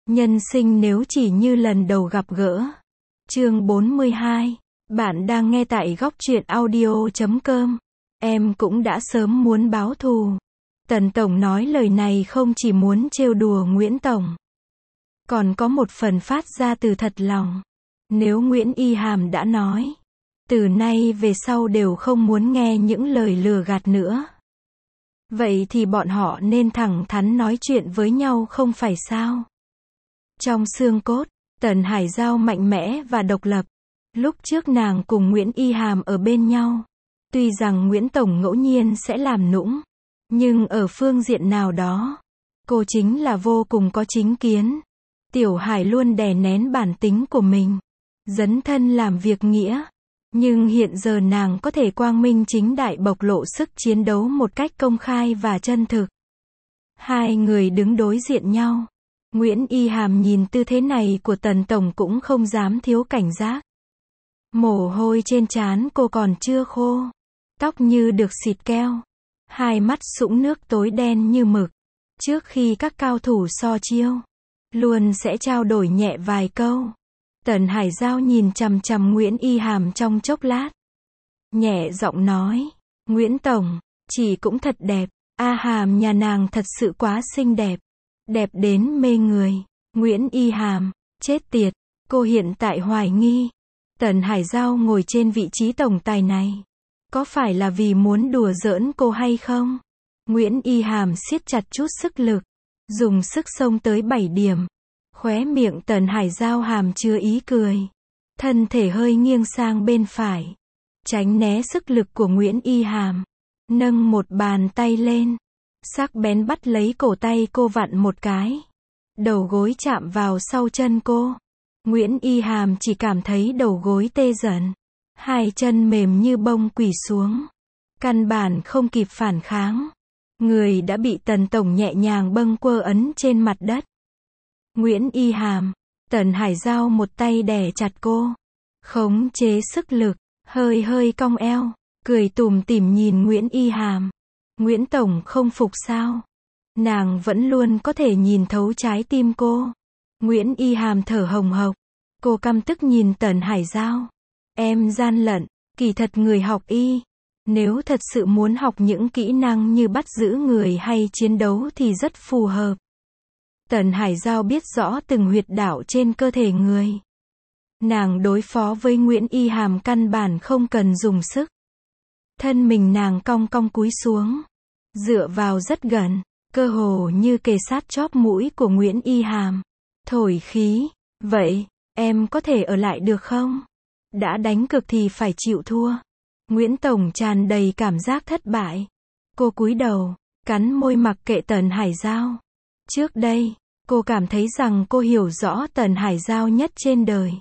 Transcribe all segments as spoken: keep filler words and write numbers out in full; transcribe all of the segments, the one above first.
Nhân sinh nếu chỉ như lần đầu gặp gỡ. Chương bốn mươi hai. Bạn đang nghe tại góc truyện audio chấm com. Em cũng đã sớm muốn báo thù. Tần Tổng nói lời này không chỉ muốn trêu đùa Nguyễn Tổng, còn có một phần phát ra từ thật lòng. Nếu Nguyễn Y Hàm đã nói, từ nay về sau đều không muốn nghe những lời lừa gạt nữa, vậy thì bọn họ nên thẳng thắn nói chuyện với nhau không phải sao? Trong xương cốt, Tần Hải Giao mạnh mẽ và độc lập. Lúc trước nàng cùng Nguyễn Y Hàm ở bên nhau. Tuy rằng Nguyễn Tổng ngẫu nhiên sẽ làm nũng, nhưng ở phương diện nào đó, cô chính là vô cùng có chính kiến. Tiểu Hải luôn đè nén bản tính của mình, dấn thân làm việc nghĩa. Nhưng hiện giờ nàng có thể quang minh chính đại bộc lộ sức chiến đấu một cách công khai và chân thực. Hai người đứng đối diện nhau. Nguyễn Y Hàm nhìn tư thế này của Tần Tổng cũng không dám thiếu cảnh giác. Mồ hôi trên trán cô còn chưa khô, tóc như được xịt keo, hai mắt sũng nước tối đen như mực. Trước khi các cao thủ so chiêu, luôn sẽ trao đổi nhẹ vài câu. Tần Hải Giao nhìn chằm chằm Nguyễn Y Hàm trong chốc lát, nhẹ giọng nói, Nguyễn Tổng, chị cũng thật đẹp, A Hàm nhà nàng thật sự quá xinh đẹp, đẹp đến mê người. Nguyễn Y Hàm, chết tiệt, cô hiện tại hoài nghi, Tần Hải Giao ngồi trên vị trí tổng tài này, có phải là vì muốn đùa giỡn cô hay không? Nguyễn Y Hàm siết chặt chút sức lực, dùng sức xông tới bảy điểm. Khóe miệng Tần Hải Giao hàm chứa ý cười, thân thể hơi nghiêng sang bên phải, tránh né sức lực của Nguyễn Y Hàm, nâng một bàn tay lên, sắc bén bắt lấy cổ tay cô vặn một cái. Đầu gối chạm vào sau chân cô. Nguyễn Y Hàm chỉ cảm thấy đầu gối tê dần, hai chân mềm như bông quỳ xuống, căn bản không kịp phản kháng. Người đã bị Tần Tổng nhẹ nhàng bâng quơ ấn trên mặt đất. Nguyễn Y Hàm, Tần Hải Giao một tay đè chặt cô, khống chế sức lực, hơi hơi cong eo, cười tủm tỉm nhìn Nguyễn Y Hàm. Nguyễn Tổng không phục sao? Nàng vẫn luôn có thể nhìn thấu trái tim cô. Nguyễn Y Hàm thở hồng hộc, cô căm tức nhìn Tần Hải Giao. Em gian lận, kỳ thật người học y, nếu thật sự muốn học những kỹ năng như bắt giữ người hay chiến đấu thì rất phù hợp. Tần Hải Giao biết rõ từng huyệt đạo trên cơ thể người. Nàng đối phó với Nguyễn Y Hàm căn bản không cần dùng sức. Thân mình nàng cong cong cúi xuống, dựa vào rất gần, cơ hồ như kề sát chóp mũi của Nguyễn Y Hàm. Thổi khí, vậy, em có thể ở lại được không? Đã đánh cược thì phải chịu thua. Nguyễn Tổng tràn đầy cảm giác thất bại. Cô cúi đầu, cắn môi mặc kệ Tần Hải Giao. Trước đây, cô cảm thấy rằng cô hiểu rõ Tần Hải Giao nhất trên đời.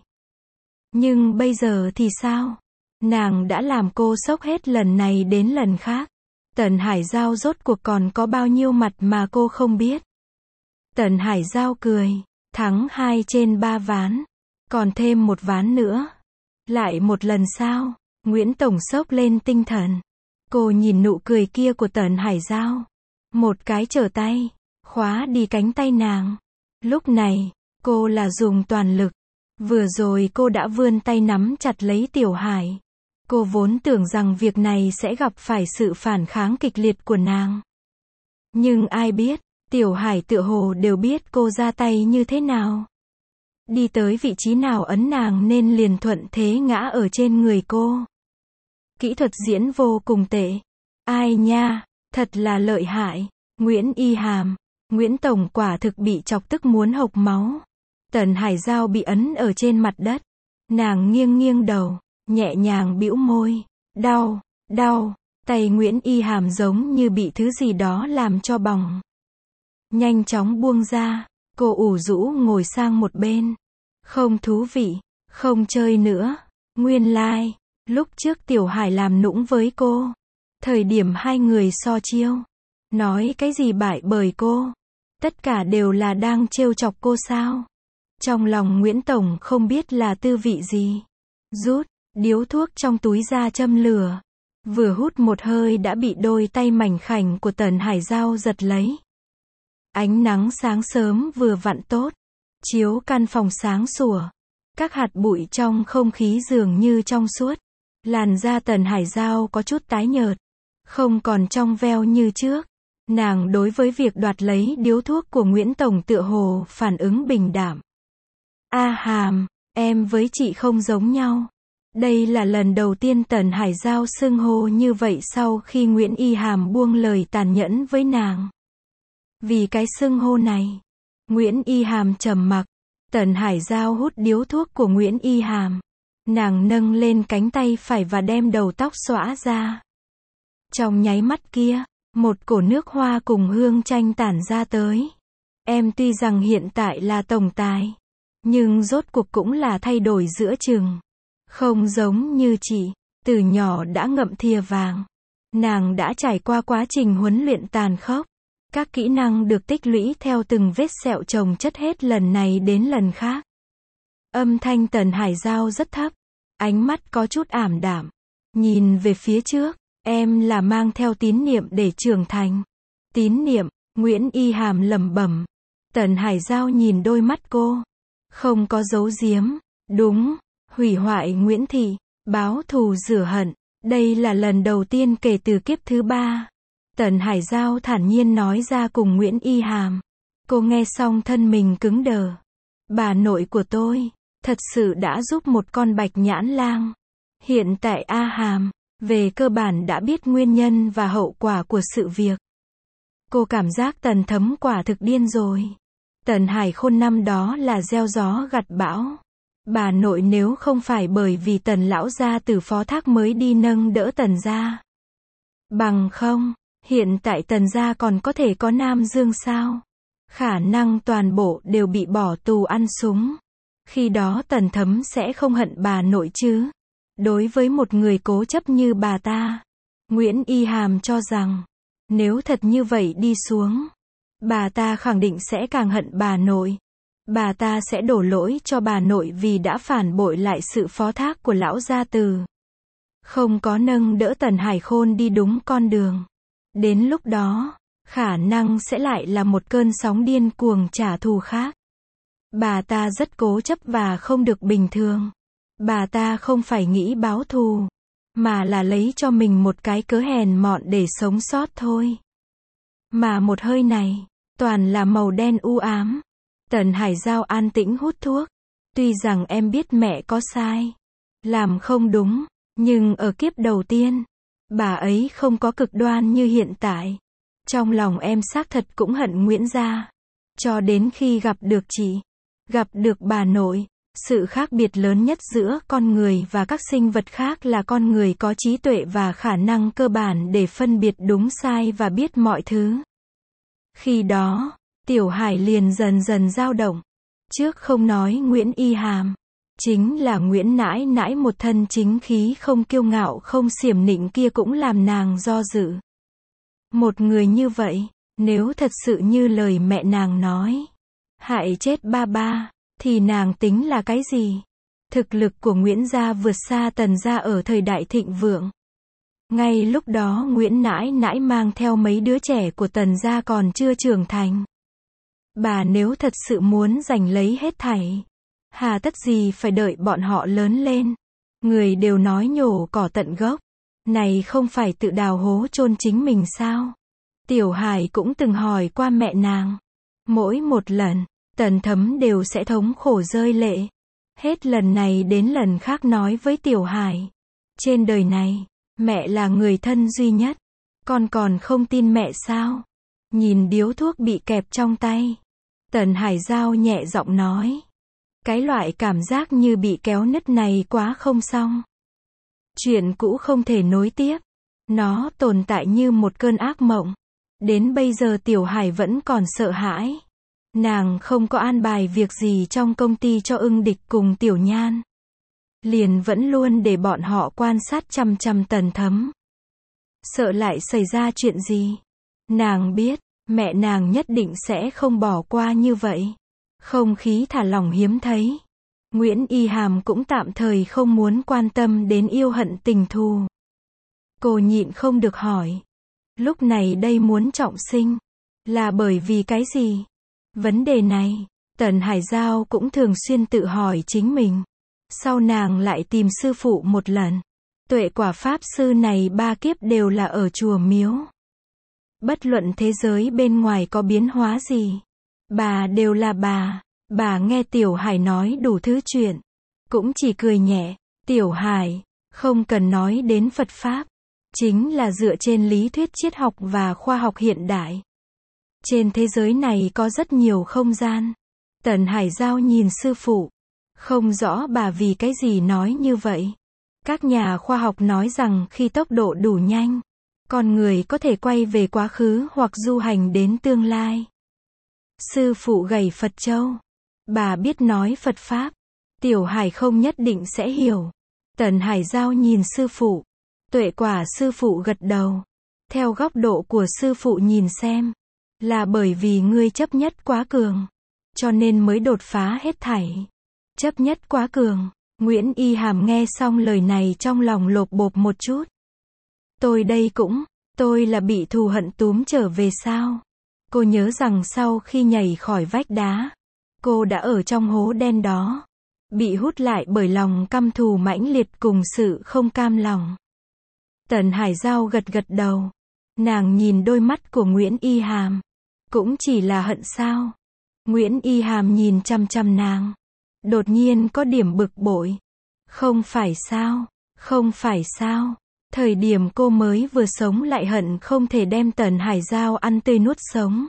Nhưng bây giờ thì sao? Nàng đã làm cô sốc hết lần này đến lần khác. Tần Hải Giao rốt cuộc còn có bao nhiêu mặt mà cô không biết. Tần Hải Giao cười, thắng hai trên ba ván, còn thêm một ván nữa. Lại một lần sao? Nguyễn Tổng sốc lên tinh thần. Cô nhìn nụ cười kia của Tần Hải Giao, một cái trở tay, khóa đi cánh tay nàng. Lúc này, cô là dùng toàn lực. Vừa rồi cô đã vươn tay nắm chặt lấy Tiểu Hải. Cô vốn tưởng rằng việc này sẽ gặp phải sự phản kháng kịch liệt của nàng. Nhưng ai biết, Tiểu Hải tựa hồ đều biết cô ra tay như thế nào. Đi tới vị trí nào ấn nàng nên liền thuận thế ngã ở trên người cô. Kỹ thuật diễn vô cùng tệ. Ai nha, thật là lợi hại. Nguyễn Y Hàm, Nguyễn Tổng quả thực bị chọc tức muốn hộc máu. Tần Hải Giao bị ấn ở trên mặt đất. Nàng nghiêng nghiêng đầu, nhẹ nhàng bĩu môi. Đau, đau. Tay Nguyễn Y Hàm giống như bị thứ gì đó làm cho bỏng. Nhanh chóng buông ra, cô ủ rũ ngồi sang một bên. Không thú vị, không chơi nữa. Nguyên lai, like, lúc trước Tiểu Hải làm nũng với cô. Thời điểm hai người so chiêu, nói cái gì bại bởi cô. Tất cả đều là đang trêu chọc cô sao? Trong lòng Nguyễn Tổng không biết là tư vị gì. Rút điếu thuốc trong túi ra châm lửa. Vừa hút một hơi đã bị đôi tay mảnh khảnh của Tần Hải Giao giật lấy. Ánh nắng sáng sớm vừa vặn tốt. chiếu căn phòng sáng sủa. Các hạt bụi trong không khí dường như trong suốt. Làn da Tần Hải Giao có chút tái nhợt, không còn trong veo như trước. Nàng đối với việc đoạt lấy điếu thuốc của Nguyễn Tổng tựa hồ phản ứng bình đạm. A Hàm, em với chị không giống nhau. Đây là lần đầu tiên Tần Hải Giao xưng hô như vậy sau khi Nguyễn Y Hàm buông lời tàn nhẫn với nàng. Vì cái xưng hô này, Nguyễn Y Hàm trầm mặc. Tần Hải Giao hút điếu thuốc của Nguyễn Y Hàm. Nàng nâng lên cánh tay phải và đem đầu tóc xõa ra. Trong nháy mắt kia, một cổ nước hoa cùng hương chanh tản ra tới. Em tuy rằng hiện tại là tổng tài, nhưng rốt cuộc cũng là thay đổi giữa chừng. Không giống như chị, từ nhỏ đã ngậm thìa vàng. Nàng đã trải qua quá trình huấn luyện tàn khốc. Các kỹ năng được tích lũy theo từng vết sẹo chồng chất hết lần này đến lần khác. Âm thanh Tần Hải Giao rất thấp, ánh mắt có chút ảm đạm. Nhìn về phía trước, em là mang theo tín niệm để trưởng thành. Tín niệm, Nguyễn Y Hàm lẩm bẩm. Tần Hải Giao nhìn đôi mắt cô, không có giấu giếm. Đúng, hủy hoại Nguyễn Thị, báo thù rửa hận. Đây là lần đầu tiên kể từ kiếp thứ ba. Tần Hải Giao thản nhiên nói ra cùng Nguyễn Y Hàm. Cô nghe xong thân mình cứng đờ. Bà nội của tôi, thật sự đã giúp một con bạch nhãn lang. Hiện tại A Hàm, về cơ bản đã biết nguyên nhân và hậu quả của sự việc. Cô cảm giác Tần Thấm quả thực điên rồi. Tần Hải Khôn năm đó là gieo gió gặt bão. Bà nội nếu không phải bởi vì Tần lão gia tử phó thác mới đi nâng đỡ Tần gia. Bằng không, hiện tại Tần gia còn có thể có Nam Dương sao? Khả năng toàn bộ đều bị bỏ tù ăn súng. Khi đó Tần Thấm sẽ không hận bà nội chứ. Đối với một người cố chấp như bà ta, Nguyễn Y Hàm cho rằng, nếu thật như vậy đi xuống, bà ta khẳng định sẽ càng hận bà nội. Bà ta sẽ đổ lỗi cho bà nội vì đã phản bội lại sự phó thác của lão gia tử. Không có nâng đỡ Tần Hải Khôn đi đúng con đường. Đến lúc đó, khả năng sẽ lại là một cơn sóng điên cuồng trả thù khác. Bà ta rất cố chấp và không được bình thường. Bà ta không phải nghĩ báo thù, mà là lấy cho mình một cái cớ hèn mọn để sống sót thôi. Mà một hơi này, toàn là màu đen u ám. Tần Hải Giao an tĩnh hút thuốc. Tuy rằng em biết mẹ có sai, làm không đúng, nhưng ở kiếp đầu tiên, bà ấy không có cực đoan như hiện tại. Trong lòng em xác thật cũng hận Nguyễn gia. Cho đến khi gặp được chị, gặp được bà nội, sự khác biệt lớn nhất giữa con người và các sinh vật khác là con người có trí tuệ và khả năng cơ bản để phân biệt đúng sai và biết mọi thứ. Khi đó, Tiểu Hải liền dần dần dao động. Trước không nói Nguyễn Y Hàm, chính là Nguyễn nãi nãi một thân chính khí không kiêu ngạo không xiểm nịnh kia cũng làm nàng do dự. Một người như vậy, nếu thật sự như lời mẹ nàng nói, hại chết ba ba, thì nàng tính là cái gì? Thực lực của Nguyễn gia vượt xa Tần gia ở thời đại thịnh vượng. Ngay lúc đó Nguyễn nãi nãi mang theo mấy đứa trẻ của Tần gia còn chưa trưởng thành. Bà nếu thật sự muốn giành lấy hết thảy, hà tất gì phải đợi bọn họ lớn lên. Người đều nói nhổ cỏ tận gốc, này không phải tự đào hố chôn chính mình sao? Tiểu Hải cũng từng hỏi qua mẹ nàng. Mỗi một lần, Tần Thấm đều sẽ thống khổ rơi lệ. Hết lần này đến lần khác nói với Tiểu Hải. Trên đời này, mẹ là người thân duy nhất. Con còn không tin mẹ sao? Nhìn điếu thuốc bị kẹp trong tay, Tần Hải Giao nhẹ giọng nói. Cái loại cảm giác như bị kéo nứt này quá không xong. Chuyện cũ không thể nối tiếp. Nó tồn tại như một cơn ác mộng. Đến bây giờ Tiểu Hải vẫn còn sợ hãi. Nàng không có an bài việc gì trong công ty cho Ưng Địch cùng Tiểu Nhan. Liền vẫn luôn để bọn họ quan sát chăm chăm Tần Thấm. Sợ lại xảy ra chuyện gì. Nàng biết, mẹ nàng nhất định sẽ không bỏ qua như vậy. Không khí thả lỏng hiếm thấy. Nguyễn Y Hàm cũng tạm thời không muốn quan tâm đến yêu hận tình thù. Cô nhịn không được hỏi. Lúc này đây muốn trọng sinh, là bởi vì cái gì? Vấn đề này, Tần Hải Giao cũng thường xuyên tự hỏi chính mình. Sau nàng lại tìm sư phụ một lần. Tuệ quả pháp sư này ba kiếp đều là ở chùa miếu. Bất luận thế giới bên ngoài có biến hóa gì, bà đều là bà. Bà nghe Tiểu Hải nói đủ thứ chuyện, cũng chỉ cười nhẹ. Tiểu Hải, không cần nói đến Phật Pháp, chính là dựa trên lý thuyết triết học và khoa học hiện đại. Trên thế giới này có rất nhiều không gian. Tần Hải Giao nhìn sư phụ, không rõ bà vì cái gì nói như vậy. Các nhà khoa học nói rằng khi tốc độ đủ nhanh, con người có thể quay về quá khứ hoặc du hành đến tương lai. Sư phụ gầy Phật châu. Bà biết nói Phật Pháp. Tiểu Hải không nhất định sẽ hiểu. Tần Hải Giao nhìn sư phụ. Tuệ quả sư phụ gật đầu. Theo góc độ của sư phụ nhìn xem, là bởi vì ngươi chấp nhất quá cường, cho nên mới đột phá hết thảy. Chấp nhất quá cường. Nguyễn Y Hàm nghe xong lời này trong lòng lột bột một chút. Tôi đây cũng, tôi là bị thù hận túm trở về sao? Cô nhớ rằng sau khi nhảy khỏi vách đá, cô đã ở trong hố đen đó, bị hút lại bởi lòng căm thù mãnh liệt cùng sự không cam lòng. Tần Hải Giao gật gật đầu. Nàng nhìn đôi mắt của Nguyễn Y Hàm. Cũng chỉ là hận sao? Nguyễn Y Hàm nhìn chăm chăm nàng. Đột nhiên có điểm bực bội. Không phải sao? Không phải sao? Thời điểm cô mới vừa sống lại hận không thể đem Tần Hải Giao ăn tươi nuốt sống.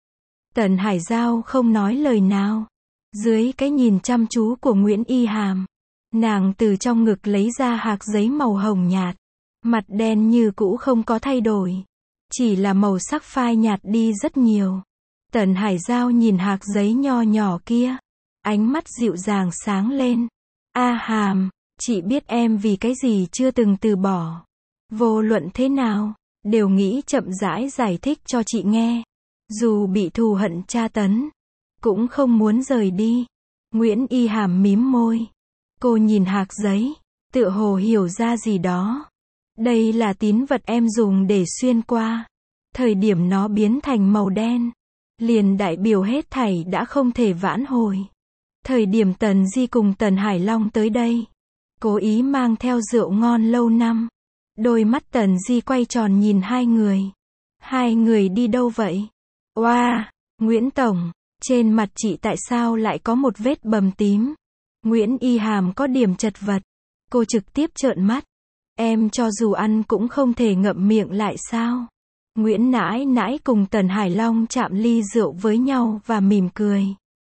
Tần Hải Giao không nói lời nào. Dưới cái nhìn chăm chú của Nguyễn Y Hàm, nàng từ trong ngực lấy ra hạc giấy màu hồng nhạt. Mặt đen như cũ không có thay đổi. Chỉ là màu sắc phai nhạt đi rất nhiều. Tần Hải Giao nhìn hạc giấy nho nhỏ kia. Ánh mắt dịu dàng sáng lên. A Hàm, chị biết em vì cái gì chưa từng từ bỏ. Vô luận thế nào, đều nghĩ chậm rãi giải thích cho chị nghe. Dù bị thù hận tra tấn, cũng không muốn rời đi. Nguyễn Y Hàm mím môi. Cô nhìn hạc giấy, tựa hồ hiểu ra gì đó. Đây là tín vật em dùng để xuyên qua. Thời điểm nó biến thành màu đen, liền đại biểu hết thảy đã không thể vãn hồi. Thời điểm Tần Di cùng Tần Hải Long tới đây, cố ý mang theo rượu ngon lâu năm. Đôi mắt Tần Di quay tròn nhìn hai người. Hai người đi đâu vậy? Oa, wow, Nguyễn Tổng, trên mặt chị tại sao lại có một vết bầm tím? Nguyễn Y Hàm có điểm chật vật. Cô trực tiếp trợn mắt. Em cho dù ăn cũng không thể ngậm miệng lại sao? Nguyễn Nãi Nãi cùng Tần Hải Long chạm ly rượu với nhau và mỉm cười.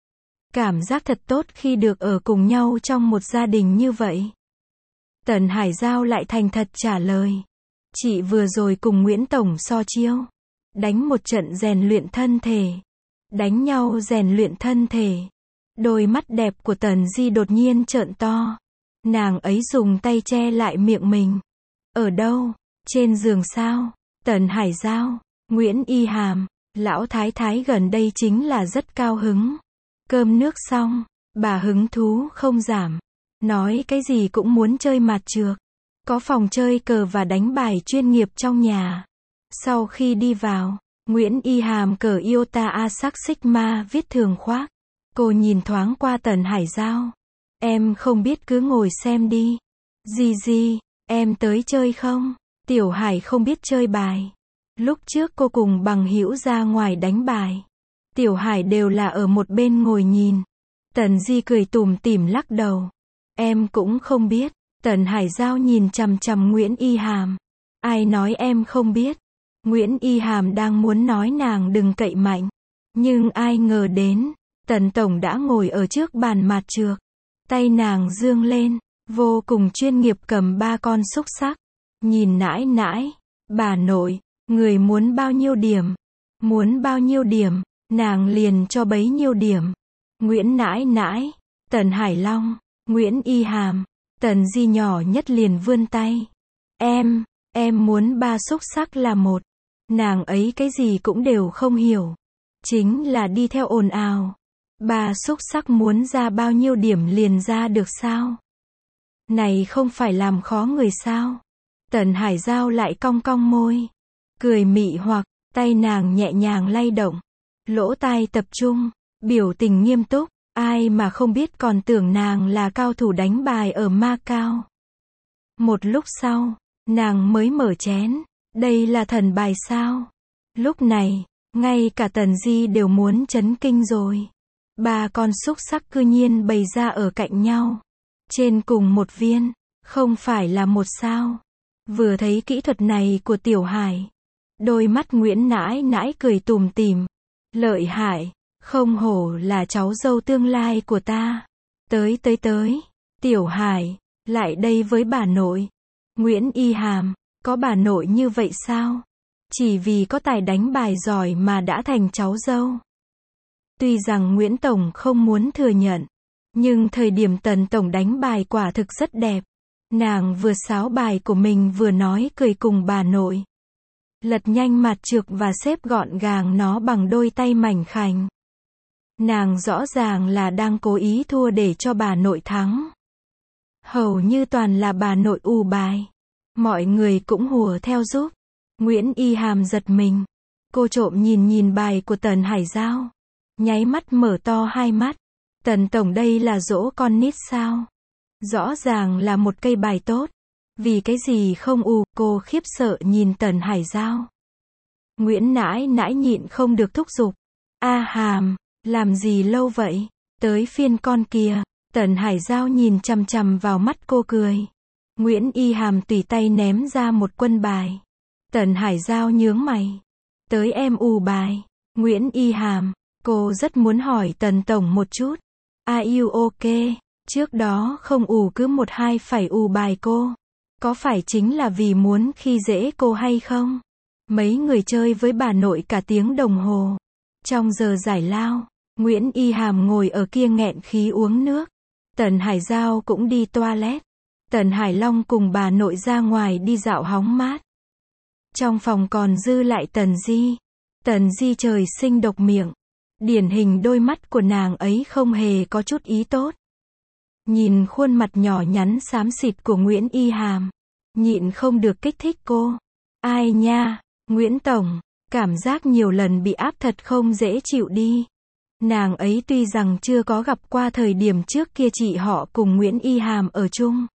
Cảm giác thật tốt khi được ở cùng nhau trong một gia đình như vậy. Tần Hải Giao lại thành thật trả lời. Chị vừa rồi cùng Nguyễn Tổng so chiêu. Đánh một trận rèn luyện thân thể. Đánh nhau rèn luyện thân thể. Đôi mắt đẹp của Tần Di đột nhiên trợn to. Nàng ấy dùng tay che lại miệng mình. Ở đâu? Trên giường sao? Tần Hải Giao, Nguyễn Y Hàm, lão thái thái gần đây chính là rất cao hứng. Cơm nước xong, bà hứng thú không giảm. Nói cái gì cũng muốn chơi mạt trược. Có phòng chơi cờ và đánh bài chuyên nghiệp trong nhà. Sau khi đi vào, Nguyễn Y Hàm cờ Iota Asac Sigma viết thường khoác. Cô nhìn thoáng qua Tần Hải Giao. Em không biết cứ ngồi xem đi. Gì gì, em tới chơi không? Tiểu Hải không biết chơi bài. Lúc trước cô cùng bằng hữu ra ngoài đánh bài. Tiểu Hải đều là ở một bên ngồi nhìn. Tần Di cười tủm tỉm lắc đầu. Em cũng không biết. Tần Hải Giao nhìn chằm chằm Nguyễn Y Hàm. Ai nói em không biết? Nguyễn Y Hàm đang muốn nói nàng đừng cậy mạnh. Nhưng ai ngờ đến, Tần Tổng đã ngồi ở trước bàn mạt trược. Tay nàng dương lên, vô cùng chuyên nghiệp cầm ba con xúc xắc. Nhìn Nãi Nãi, bà nội, người muốn bao nhiêu điểm? Muốn bao nhiêu điểm, nàng liền cho bấy nhiêu điểm. Nguyễn Nãi Nãi, Tần Hải Long, Nguyễn Y Hàm, Tần Di nhỏ nhất liền vươn tay. Em, em muốn ba xúc xắc là một. Nàng ấy cái gì cũng đều không hiểu. Chính là đi theo ồn ào. Ba xúc xắc muốn ra bao nhiêu điểm liền ra được sao? Này không phải làm khó người sao? Tần Hải Giao lại cong cong môi. Cười mị hoặc, tay nàng nhẹ nhàng lay động. Lỗ tai tập trung, biểu tình nghiêm túc. Ai mà không biết, còn tưởng nàng là cao thủ đánh bài ở Macau. Một lúc sau, nàng mới mở chén. Đây là thần bài sao? Lúc này, ngay cả Tần Di đều muốn chấn kinh rồi. Ba con xúc xắc cư nhiên bày ra ở cạnh nhau. Trên cùng một viên, không phải là một sao. Vừa thấy kỹ thuật này của Tiểu Hải, đôi mắt Nguyễn Nãi Nãi cười tủm tỉm. Lợi hại, không hổ là cháu dâu tương lai của ta. Tới tới tới, Tiểu Hải, lại đây với bà nội. Nguyễn Y Hàm, có bà nội như vậy sao? Chỉ vì có tài đánh bài giỏi mà đã thành cháu dâu. Tuy rằng Nguyễn Tổng không muốn thừa nhận, nhưng thời điểm Tần Tổng đánh bài quả thực rất đẹp. Nàng vừa sáo bài của mình vừa nói cười cùng bà nội. Lật nhanh mặt trược và xếp gọn gàng nó bằng đôi tay mảnh khảnh. Nàng rõ ràng là đang cố ý thua để cho bà nội thắng. Hầu như toàn là bà nội ù bài. Mọi người cũng hùa theo giúp. Nguyễn Y Hàm giật mình. Cô trộm nhìn nhìn bài của Tần Hải Giao. Nháy mắt mở to hai mắt. Tần Tổng đây là dỗ con nít sao? Rõ ràng là một cây bài tốt. Vì cái gì không ù, cô khiếp sợ nhìn Tần Hải Giao. Nguyễn Nãi Nãi nhịn không được thúc giục. A Hàm, làm gì lâu vậy? Tới phiên con kìa. Tần Hải Giao nhìn chằm chằm vào mắt cô cười. Nguyễn Y Hàm tùy tay ném ra một quân bài. Tần Hải Giao nhướng mày. Tới em ù bài. Nguyễn Y Hàm, cô rất muốn hỏi Tần Tổng một chút. Are you okay? Trước đó không ù cứ một hai phải ù bài cô. Có phải chính là vì muốn khi dễ cô hay không? Mấy người chơi với bà nội cả tiếng đồng hồ. Trong giờ giải lao, Nguyễn Y Hàm ngồi ở kia nghẹn khí uống nước. Tần Hải Giao cũng đi toilet. Tần Hải Long cùng bà nội ra ngoài đi dạo hóng mát. Trong phòng còn dư lại Tần Di. Tần Di trời sinh độc miệng. Điển hình đôi mắt của nàng ấy không hề có chút ý tốt. Nhìn khuôn mặt nhỏ nhắn xám xịt của Nguyễn Y Hàm, nhịn không được kích thích cô. Ai nha, Nguyễn Tổng, cảm giác nhiều lần bị áp thật không dễ chịu đi. Nàng ấy tuy rằng chưa có gặp qua thời điểm trước kia chị họ cùng Nguyễn Y Hàm ở chung.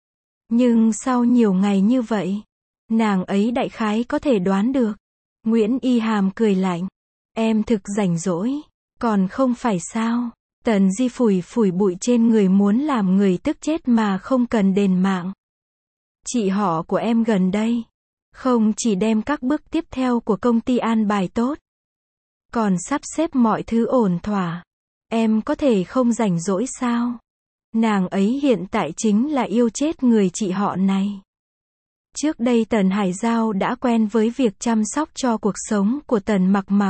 Nhưng sau nhiều ngày như vậy, nàng ấy đại khái có thể đoán được. Nguyễn Y Hàm cười lạnh. Em thực rảnh rỗi, còn không phải sao? Tần Di phủi phủi bụi trên người muốn làm người tức chết mà không cần đền mạng. Chị họ của em gần đây, không chỉ đem các bước tiếp theo của công ty an bài tốt, còn sắp xếp mọi thứ ổn thỏa. Em có thể không rảnh rỗi sao? Nàng ấy hiện tại chính là yêu chết người chị họ này. Trước đây Tần Hải Giao đã quen với việc chăm sóc cho cuộc sống của Tần Mặc Mặc.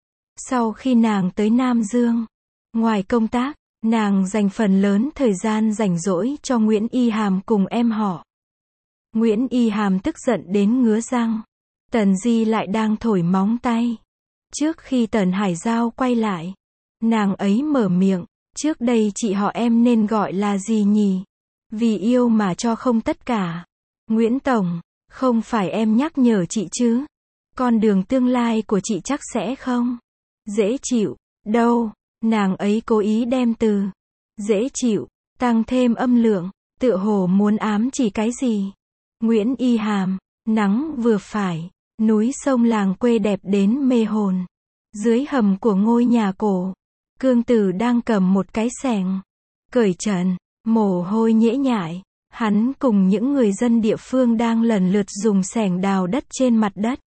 Sau khi nàng tới Nam Dương, ngoài công tác, nàng dành phần lớn thời gian rảnh rỗi cho Nguyễn Y Hàm cùng em họ. Nguyễn Y Hàm tức giận đến ngứa răng. Tần Di lại đang thổi móng tay. Trước khi Tần Hải Giao quay lại, nàng ấy mở miệng. Trước đây chị họ em nên gọi là gì nhỉ? Vì yêu mà cho không tất cả. Nguyễn Tổng, không phải em nhắc nhở chị chứ? Con đường tương lai của chị chắc sẽ không dễ chịu đâu. Nàng ấy cố ý đem từ dễ chịu tăng thêm âm lượng, tựa hồ muốn ám chỉ cái gì. Nguyễn Y Hàm, nắng vừa phải, núi sông làng quê đẹp đến mê hồn. Dưới hầm của ngôi nhà cổ, Cương Tử đang cầm một cái xẻng, cởi trần, mồ hôi nhễ nhại. Hắn cùng những người dân địa phương đang lần lượt dùng xẻng đào đất trên mặt đất.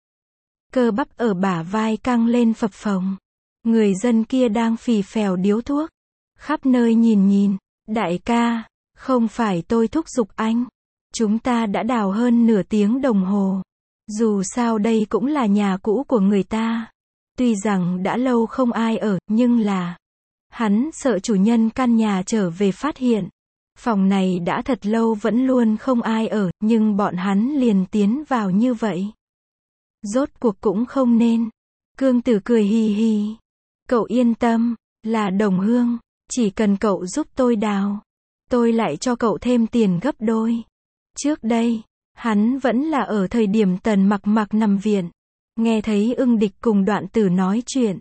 Cơ bắp ở bả vai căng lên phập phồng. Người dân kia đang phì phèo điếu thuốc. Khắp nơi nhìn nhìn. Đại ca, không phải tôi thúc giục anh. Chúng ta đã đào hơn nửa tiếng đồng hồ. Dù sao đây cũng là nhà cũ của người ta. Tuy rằng đã lâu không ai ở, nhưng là hắn sợ chủ nhân căn nhà trở về phát hiện. Phòng này đã thật lâu vẫn luôn không ai ở, nhưng bọn hắn liền tiến vào như vậy. Rốt cuộc cũng không nên. Cương Tử cười hì hì. Cậu yên tâm, là đồng hương, chỉ cần cậu giúp tôi đào, tôi lại cho cậu thêm tiền gấp đôi. Trước đây, hắn vẫn là ở thời điểm Tần Mặc Mặc nằm viện. Nghe thấy Ưng Địch cùng Đoạn Tử nói chuyện.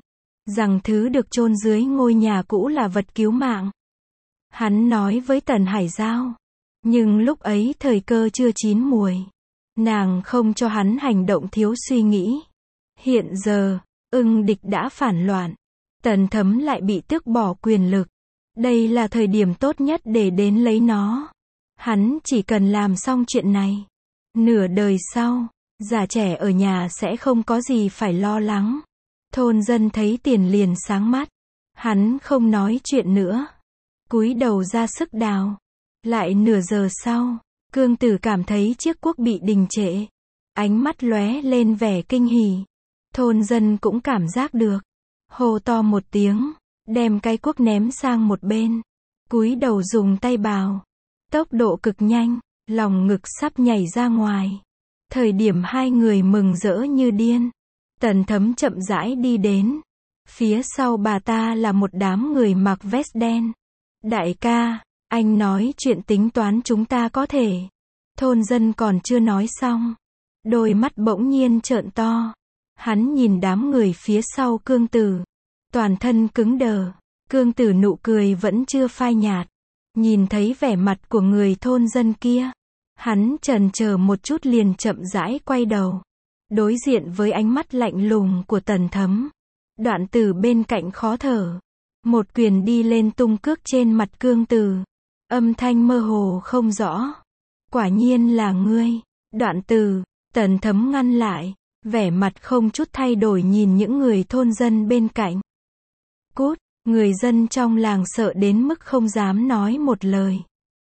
rằng thứ được chôn dưới ngôi nhà cũ là vật cứu mạng. Hắn nói với Tần Hải Giao. Nhưng lúc ấy thời cơ chưa chín muồi. Nàng không cho hắn hành động thiếu suy nghĩ. Hiện giờ, Ưng Địch đã phản loạn. Tần Thấm lại bị tước bỏ quyền lực. Đây là thời điểm tốt nhất để đến lấy nó. Hắn chỉ cần làm xong chuyện này. Nửa đời sau, già trẻ ở nhà sẽ không có gì phải lo lắng. Thôn dân thấy tiền liền sáng mắt. Hắn không nói chuyện nữa. Cúi đầu ra sức đào. Lại nửa giờ sau, Cương Tử cảm thấy chiếc cuốc bị đình trệ. Ánh mắt lóe lên vẻ kinh hỉ. Thôn dân cũng cảm giác được. Hô to một tiếng, đem cái cuốc ném sang một bên. Cúi đầu dùng tay bào. Tốc độ cực nhanh, lòng ngực sắp nhảy ra ngoài. Thời điểm hai người mừng rỡ như điên. Tần Thấm chậm rãi đi đến. Phía sau bà ta là một đám người mặc vest đen. Đại ca, anh nói chuyện tính toán chúng ta có thể. Thôn dân còn chưa nói xong. Đôi mắt bỗng nhiên trợn to. Hắn nhìn đám người phía sau Cương Tử. Toàn thân cứng đờ. Cương Tử nụ cười vẫn chưa phai nhạt. Nhìn thấy vẻ mặt của người thôn dân kia. Hắn chần chờ một chút liền chậm rãi quay đầu. Đối diện với ánh mắt lạnh lùng của Tần Thấm. Đoạn Tử bên cạnh khó thở. Một quyền đi lên tung cước trên mặt Cương Tử. Âm thanh mơ hồ không rõ. Quả nhiên là ngươi. Đoạn Tử. Tần Thấm ngăn lại. Vẻ mặt không chút thay đổi nhìn những người thôn dân bên cạnh. Cút. Người dân trong làng sợ đến mức không dám nói một lời.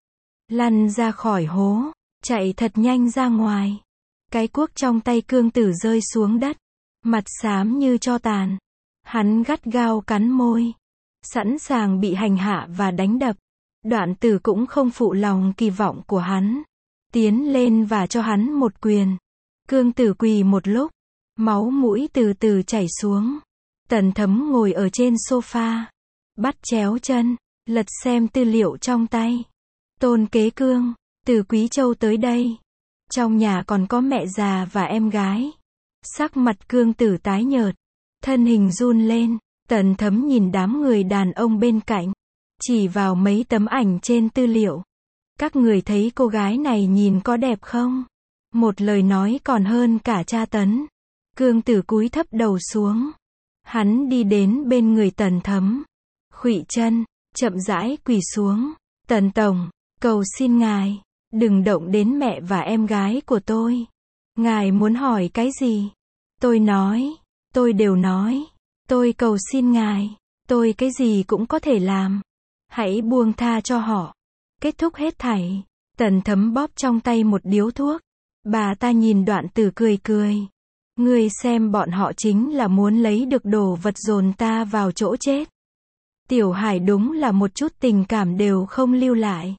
Lăn ra khỏi hố. Chạy thật nhanh ra ngoài. Cái cuốc trong tay Cương Tử rơi xuống đất. Mặt xám như tro tàn. Hắn gắt gao cắn môi. Sẵn sàng bị hành hạ và đánh đập. Đoạn Tử cũng không phụ lòng kỳ vọng của hắn. Tiến lên và cho hắn một quyền. Cương Tử quỳ một lúc. Máu mũi từ từ chảy xuống. Tần Thấm ngồi ở trên sofa. Bắt chéo chân. Lật xem tư liệu trong tay. Tôn Kế Cương. Từ Quý Châu tới đây. Trong nhà còn có mẹ già và em gái. Sắc mặt Cương Tử tái nhợt. Thân hình run lên. Tần Thấm nhìn đám người đàn ông bên cạnh. Chỉ vào mấy tấm ảnh trên tư liệu. Các người thấy cô gái này nhìn có đẹp không? Một lời nói còn hơn cả tra tấn. Cương Tử cúi thấp đầu xuống. Hắn đi đến bên người Tần Thấm. Khuỵu chân, chậm rãi quỳ xuống. Tần Tổng, cầu xin ngài, đừng động đến mẹ và em gái của tôi. Ngài muốn hỏi cái gì? Tôi nói, tôi đều nói. Tôi cầu xin ngài, tôi cái gì cũng có thể làm. Hãy buông tha cho họ. Kết thúc hết thảy. Tần Thấm bóp trong tay một điếu thuốc. Bà ta nhìn Đoạn Tử cười cười. Ngươi xem bọn họ chính là muốn lấy được đồ vật dồn ta vào chỗ chết. Tiểu Hải đúng là một chút tình cảm đều không lưu lại.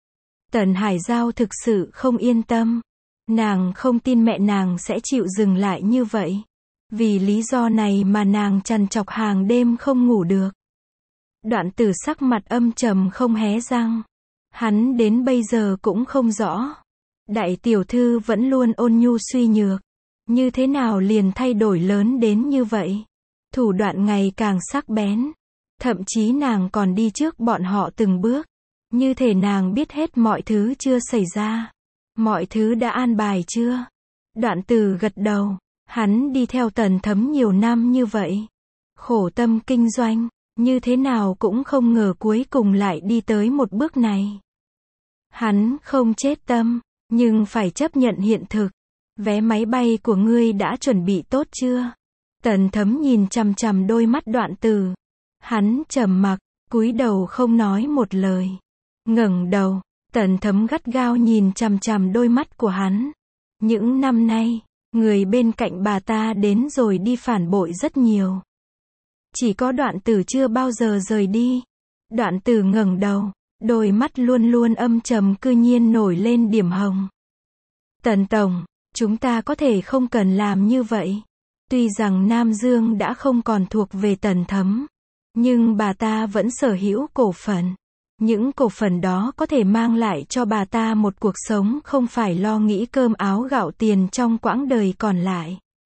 Tần Hải Giao thực sự không yên tâm. Nàng không tin mẹ nàng sẽ chịu dừng lại như vậy. Vì lý do này mà nàng trằn trọc hàng đêm không ngủ được. Đoạn Tử sắc mặt âm trầm không hé răng. Hắn đến bây giờ cũng không rõ. Đại tiểu thư vẫn luôn ôn nhu suy nhược. Như thế nào liền thay đổi lớn đến như vậy? Thủ đoạn ngày càng sắc bén. Thậm chí nàng còn đi trước bọn họ từng bước. Như thể nàng biết hết mọi thứ chưa xảy ra. Mọi thứ đã an bài chưa? Đoạn Tử gật đầu. Hắn đi theo Tần Thấm nhiều năm như vậy. Khổ tâm kinh doanh. Như thế nào cũng không ngờ cuối cùng lại đi tới một bước này. Hắn không chết tâm. Nhưng phải chấp nhận hiện thực. Vé máy bay của ngươi đã chuẩn bị tốt chưa? Tần Thấm nhìn chằm chằm đôi mắt Đoạn Tử. Hắn trầm mặc, cúi đầu không nói một lời. Ngẩng đầu, Tần Thấm gắt gao nhìn chằm chằm đôi mắt của hắn. Những năm nay, người bên cạnh bà ta đến rồi đi phản bội rất nhiều. Chỉ có Đoạn Tử chưa bao giờ rời đi. Đoạn Tử ngẩng đầu, đôi mắt luôn luôn âm trầm cư nhiên nổi lên điểm hồng. Tần Tổng, chúng ta có thể không cần làm như vậy. Tuy rằng Nam Dương đã không còn thuộc về Tần Thấm, nhưng bà ta vẫn sở hữu cổ phần. Những cổ phần đó có thể mang lại cho bà ta một cuộc sống không phải lo nghĩ cơm áo gạo tiền trong quãng đời còn lại.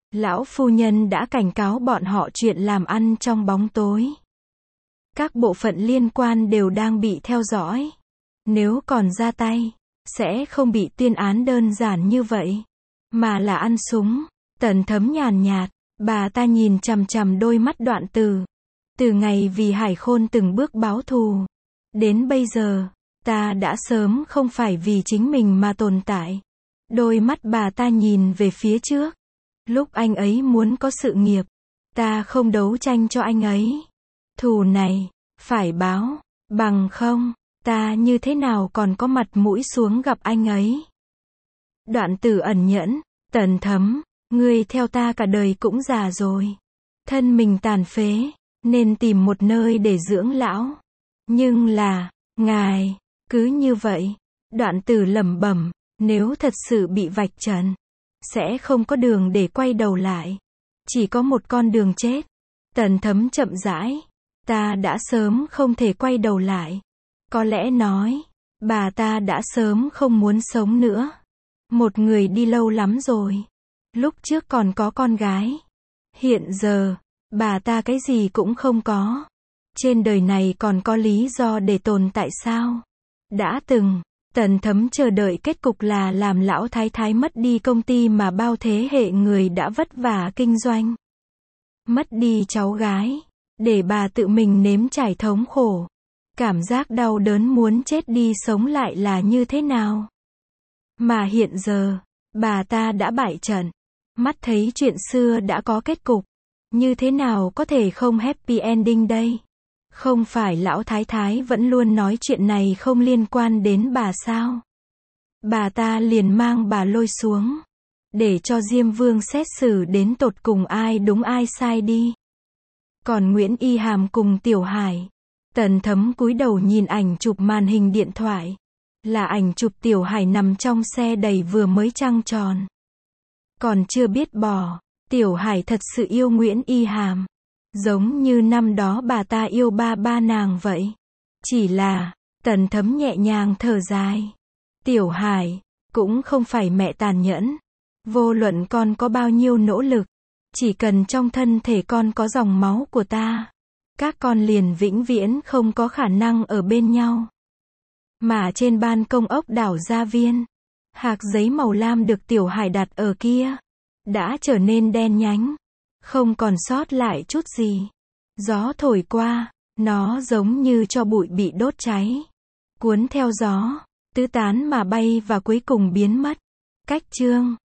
Lão phu nhân đã cảnh cáo bọn họ chuyện làm ăn trong bóng tối. Các bộ phận liên quan đều đang bị theo dõi. Nếu còn ra tay, sẽ không bị tuyên án đơn giản như vậy, mà là ăn súng. Tần Thấm nhàn nhạt, bà ta nhìn chằm chằm đôi mắt Đoạn Tử. Từ ngày vì Hải Khôn từng bước báo thù, đến bây giờ, ta đã sớm không phải vì chính mình mà tồn tại. Đôi mắt bà ta nhìn về phía trước. Lúc anh ấy muốn có sự nghiệp, ta không đấu tranh cho anh ấy. Thù này, phải báo, bằng không, ta như thế nào còn có mặt mũi xuống gặp anh ấy. Đoạn Tử ẩn nhẫn, Tần Thấm, ngươi theo ta cả đời cũng già rồi. Thân mình tàn phế, nên tìm một nơi để dưỡng lão. Nhưng là, ngài, cứ như vậy. Đoạn Tử lẩm bẩm, nếu thật sự bị vạch trần, sẽ không có đường để quay đầu lại. Chỉ có một con đường chết. Tần Thấm chậm rãi, ta đã sớm không thể quay đầu lại. Có lẽ nói, bà ta đã sớm không muốn sống nữa. Một người đi lâu lắm rồi. Lúc trước còn có con gái. Hiện giờ, bà ta cái gì cũng không có. Trên đời này còn có lý do để tồn tại sao? Đã từng, Tần Thấm chờ đợi kết cục là làm lão thái thái mất đi công ty mà bao thế hệ người đã vất vả kinh doanh. Mất đi cháu gái, để bà tự mình nếm trải thống khổ. Cảm giác đau đớn muốn chết đi sống lại là như thế nào? Mà hiện giờ, bà ta đã bại trận. Mắt thấy chuyện xưa đã có kết cục. Như thế nào có thể không happy ending đây? Không phải lão thái thái vẫn luôn nói chuyện này không liên quan đến bà sao? Bà ta liền mang bà lôi xuống. Để cho Diêm Vương xét xử đến tột cùng ai đúng ai sai đi. Còn Nguyễn Y Hàm cùng Tiểu Hải. Tần Thấm cúi đầu nhìn ảnh chụp màn hình điện thoại. Là ảnh chụp Tiểu Hải nằm trong xe đầy vừa mới trăng tròn. Còn chưa biết bỏ, Tiểu Hải thật sự yêu Nguyễn Y Hàm. Giống như năm đó bà ta yêu ba ba nàng vậy. Chỉ là, Tần Thấm nhẹ nhàng thở dài. Tiểu Hải, cũng không phải mẹ tàn nhẫn. Vô luận con có bao nhiêu nỗ lực, chỉ cần trong thân thể con có dòng máu của ta, các con liền vĩnh viễn không có khả năng ở bên nhau. Mà trên ban công ốc đảo Gia Viên, hạc giấy màu lam được Tiểu Hải đặt ở kia, đã trở nên đen nhánh, không còn sót lại chút gì. Gió thổi qua, nó giống như tro bụi bị đốt cháy, cuốn theo gió, tứ tán mà bay và cuối cùng biến mất. Cách chương